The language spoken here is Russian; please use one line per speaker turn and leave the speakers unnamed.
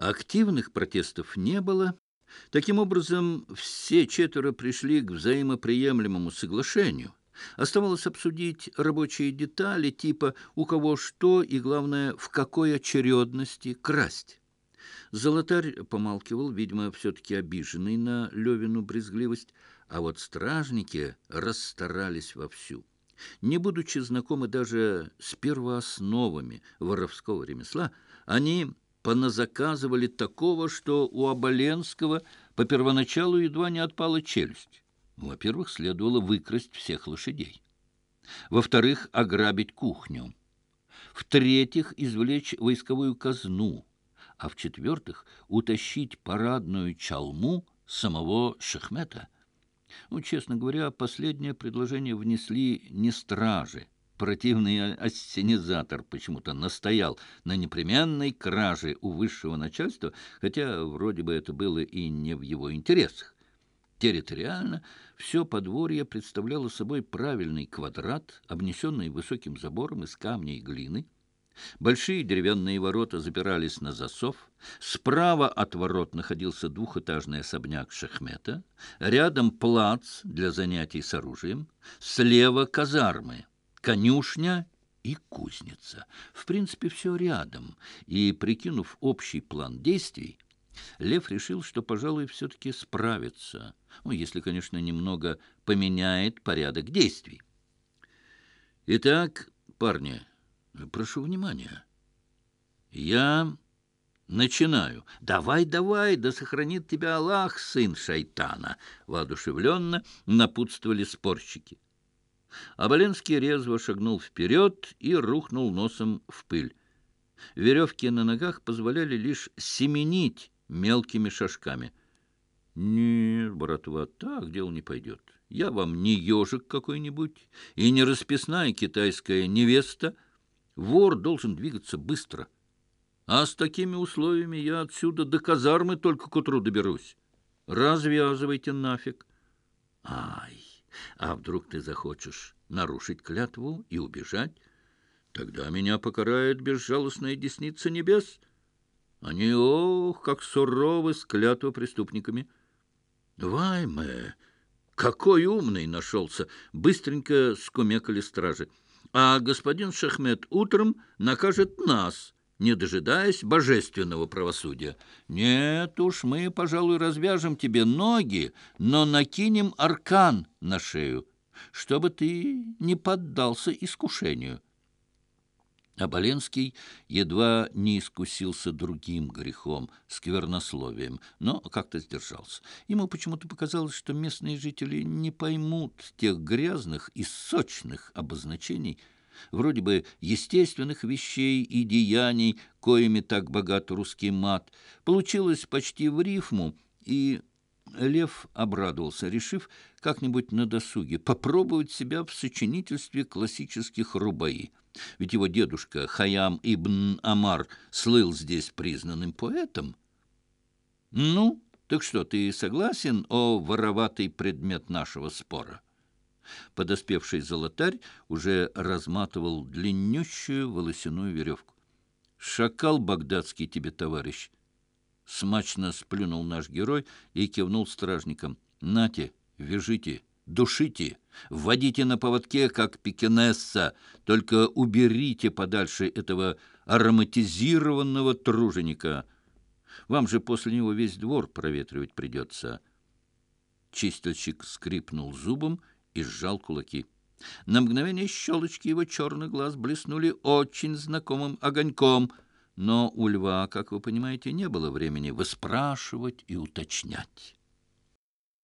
Активных протестов не было. Таким образом, все четверо пришли к взаимоприемлемому соглашению. Оставалось обсудить рабочие детали, типа у кого что и, главное, в какой очередности красть. Золотарь помалкивал, видимо, все-таки обиженный на Левину брезгливость, а вот стражники расстарались вовсю. Не будучи знакомы даже с первоосновами воровского ремесла, они поназаказывали такого, что у Оболенского по первоначалу едва не отпала челюсть. Во-первых, следовало выкрасть всех лошадей. Во-вторых, ограбить кухню. В-третьих, извлечь войсковую казну. А в-четвертых, утащить парадную чалму самого Шахмета. Ну, честно говоря, последнее предложение внесли не стражи. Противный ассенизатор почему-то настоял на непременной краже у высшего начальства, хотя вроде бы это было и не в его интересах. Территориально все подворье представляло собой правильный квадрат, обнесенный высоким забором из камня и глины. Большие деревянные ворота запирались на засов. Справа от ворот находился двухэтажный особняк Шахмета. Рядом плац для занятий с оружием. Слева казармы, конюшня и кузница. В принципе, все рядом. И, прикинув общий план действий, Лев решил, что, пожалуй, все-таки справится. Ну, если, конечно, немного поменяет порядок действий. Итак, парни, прошу внимания. Я начинаю. Давай, давай, да сохранит тебя Аллах, сын шайтана, воодушевленно напутствовали спорщики. Оболенский резво шагнул вперед и рухнул носом в пыль. Веревки на ногах позволяли лишь семенить мелкими шажками. Нет, братва, так дело не пойдет. Я вам не ежик какой-нибудь и не расписная китайская невеста. Вор должен двигаться быстро. А с такими условиями я отсюда до казармы только к утру доберусь. Развязывайте нафиг. Ай, а вдруг ты захочешь нарушить клятву и убежать? Тогда меня покарает безжалостная десница небес. Они, ох, как суровы с клятвопреступниками. Вайме, какой умный нашелся! Быстренько скумекали стражи. А господин Шахмет утром накажет нас, не дожидаясь божественного правосудия. Нет уж, мы, пожалуй, развяжем тебе ноги, но накинем аркан на шею, чтобы ты не поддался искушению. Оболенский едва не искусился другим грехом, сквернословием, но как-то сдержался. Ему почему-то показалось, что местные жители не поймут тех грязных и сочных обозначений, вроде бы естественных вещей и деяний, коими так богат русский мат. Получилось почти в рифму, и Лев обрадовался, решив как-нибудь на досуге попробовать себя в сочинительстве классических рубаи. Ведь его дедушка Хайям ибн Амар слыл здесь признанным поэтом. Ну, так что, ты согласен, о вороватый предмет нашего спора? Подоспевший золотарь уже разматывал длиннющую волосяную веревку. Шакал багдадский тебе, товарищ! Смачно сплюнул наш герой и кивнул стражникам. Нате, вяжите, душите, вводите на поводке, как пекинесса, только уберите подальше этого ароматизированного труженика. Вам же после него весь двор проветривать придется. Чистильщик скрипнул зубом и сжал кулаки. На мгновение щелочки его черных глаз блеснули очень знакомым огоньком, но у льва, как вы понимаете, не было времени выспрашивать и уточнять.